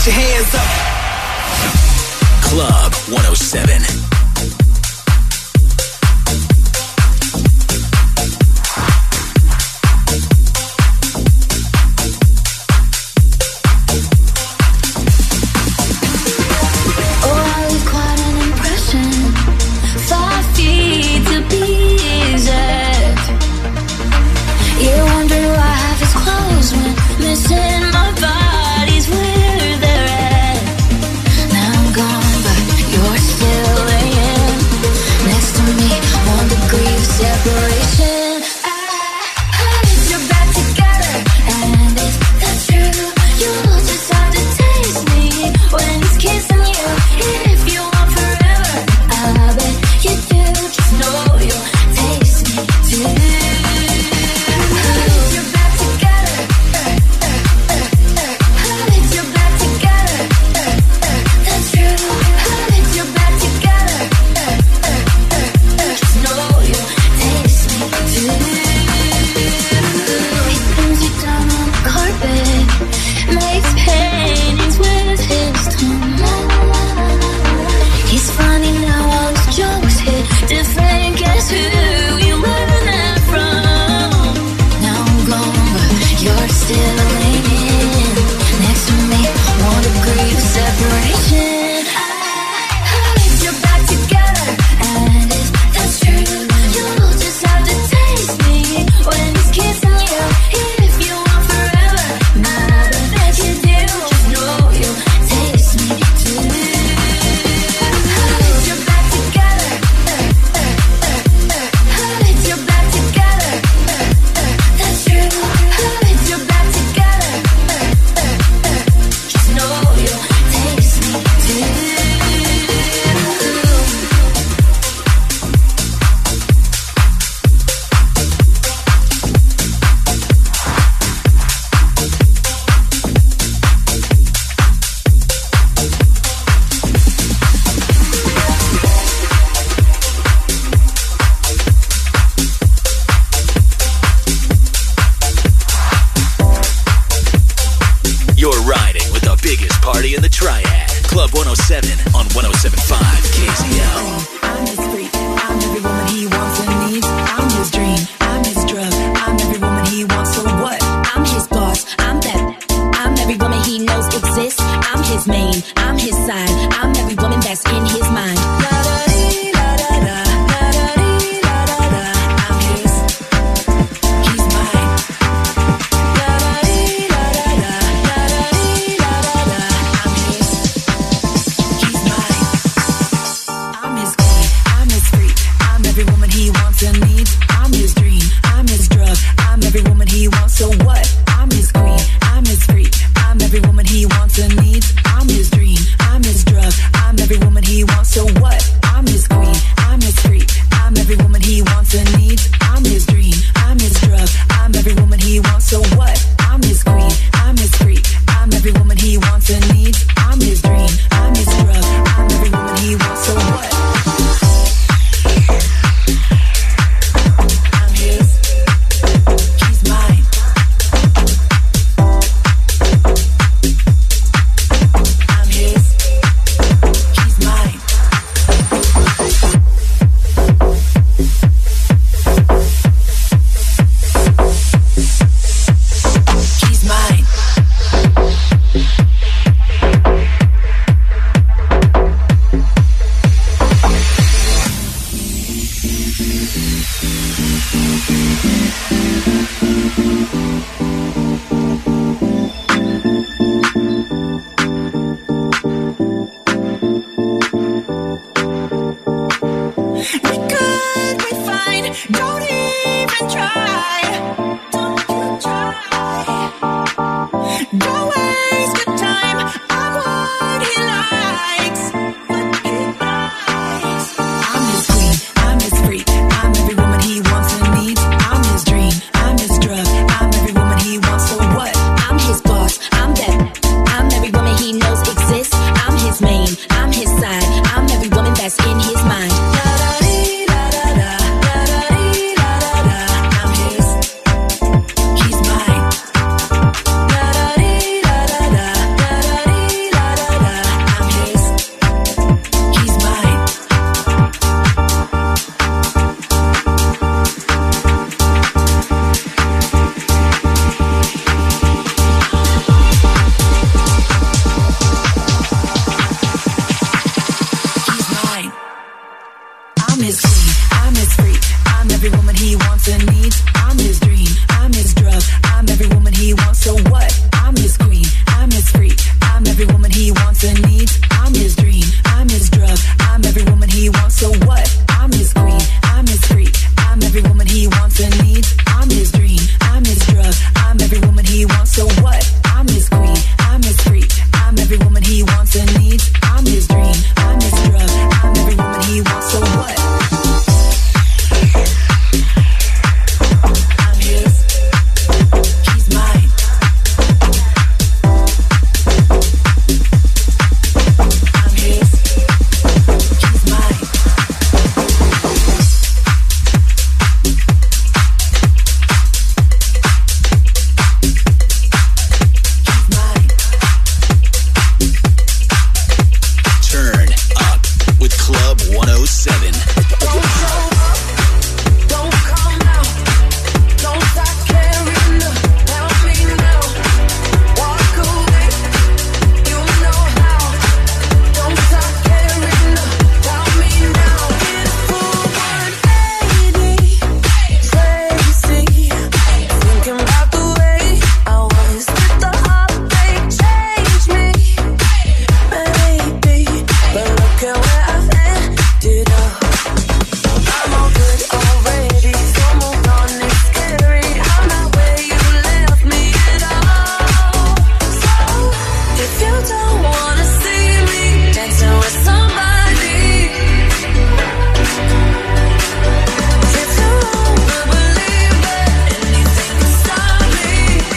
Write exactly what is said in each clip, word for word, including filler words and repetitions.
your hands up. Club one oh seven. and needs. I'm his dream, I'm his drug, I'm every woman he wants, so what? I'm his queen, I'm his freak, I'm every woman he wants and needs. I'm his dream, I'm his drug, I'm every woman he wants, so what? I'm his queen, I'm his freak, I'm every woman he wants and needs. I'm his dream, I'm his drug, I'm every woman he wants, so what? I'm his, he's mine. I'm his, he's mine. Turn up with Club one oh seven. Don't show up, don't come out, don't stop caring about me now. Walk away, you know how. Don't stop caring about me now. It's full one eighty, crazy, thinking about the way I was with the heartbreak. Changed me, maybe, but look at where I've ended up. I'm all good already, so moved on, it's scary. I'm not where you left me at all. So, if you don't wanna see me dancing with somebody, if you wanna believe that anything can stop me,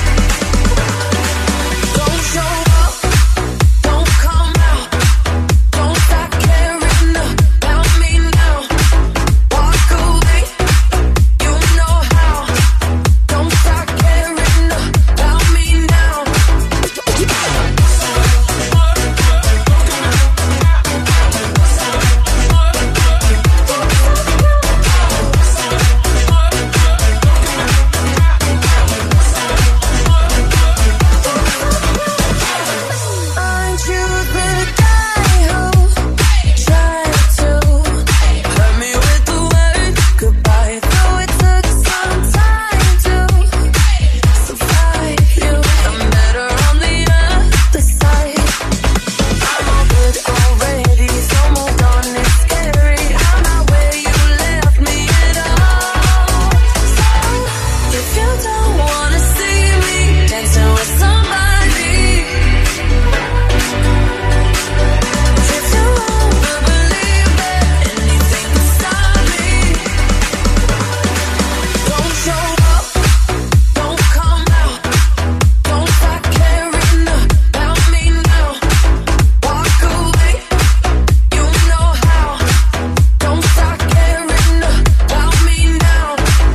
don't show up, don't come out, don't stop caring about me now. Walk away, you know how. Don't stop caring about me now. Aren't you the guy who tried to hurt me with the word goodbye? Though it took some time to survive you, I'm better on the other side. I'm all good already, so moved on, it's scary. I'm not where you left me at all. So, if you don't wanna see me dancing with somebody, if you wanna believe that anything can stop me, don't show up, don't come out, don't stop caring about me now. Walk away, you know how. Don't stop caring about me now.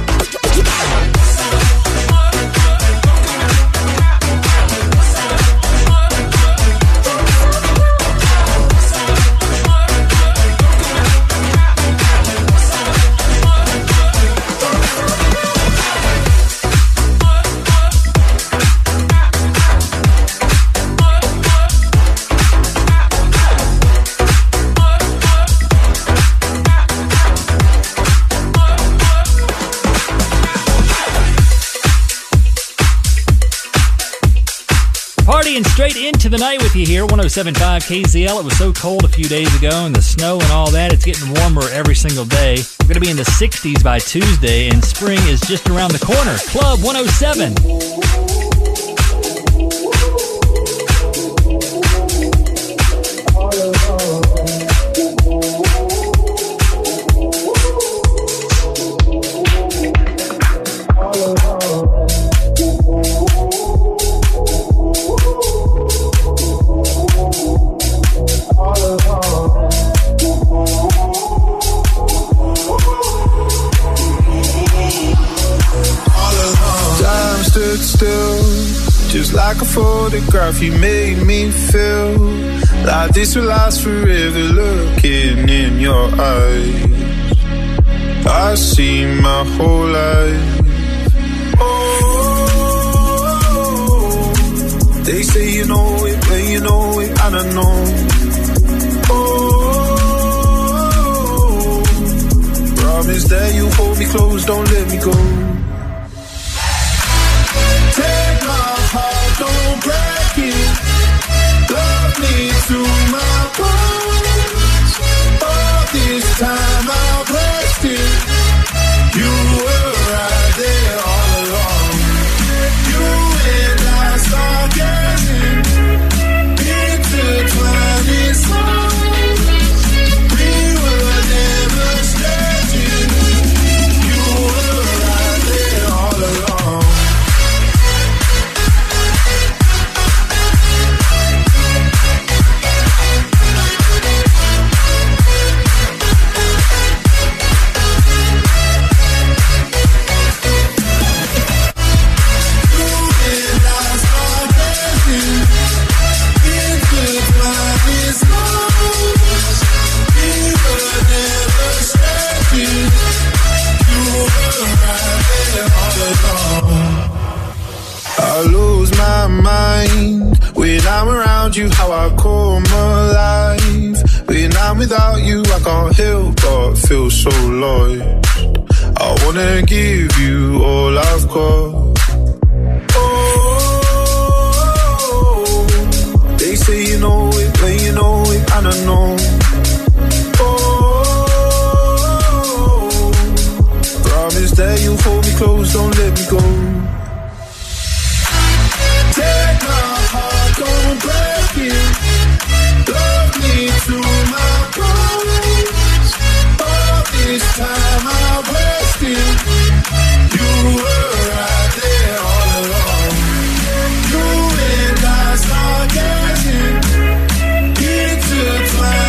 Partying straight into the night with you here, one oh seven point five K Z L. It was so cold a few days ago, and the snow and all that. It's getting warmer every single day. We're going to be in the sixties by Tuesday, and spring is just around the corner. Club one oh seven. Time stood still, just like a photograph. You made me feel like this will last forever. Looking in your eyes, I see my whole life. Oh, they say you know it, when you know it, I don't know. Oh, promise that you hold me close, don't let me go. Take my heart, don't break it. Love me to my bones. All this time I've rested. You were right there all along. You and I start getting intertwined in songs. We were never stretching. You were right there all along. I lose my mind when I'm around you, how I come alive. When I'm without you, I can't help but feel so lost. I wanna give you all I've got. Oh, they say you know it when you know it, and I know. Oh, promise that you'll hold me close, don't let me go. Take my heart, don't break it. Love me to my bones. All this time I've wasted. You were right there all along. You and I start getting intertwined.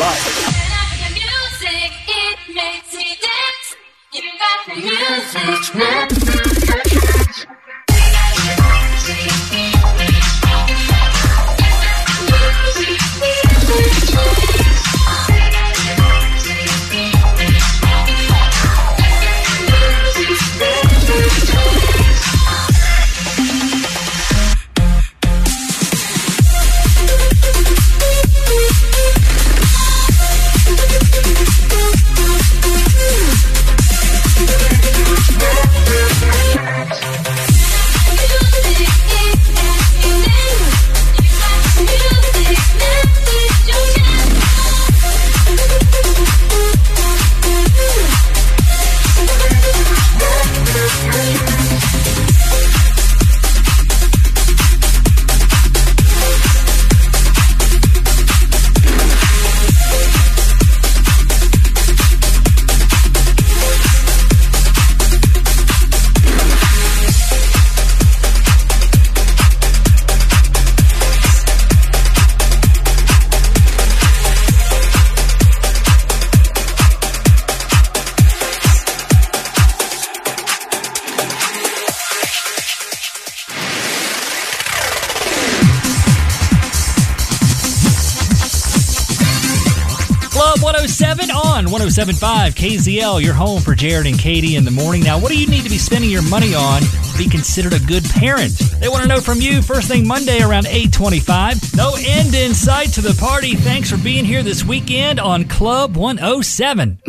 right. Music, it makes me dance. You got the music. one oh seven on one oh seven point five K Z L, your home for Jared and Katie in the morning. Now, what do you need to be spending your money on to be considered a good parent? They want to know from you first thing Monday around eight twenty-five. No end in sight to the party. Thanks for being here this weekend on Club one oh seven.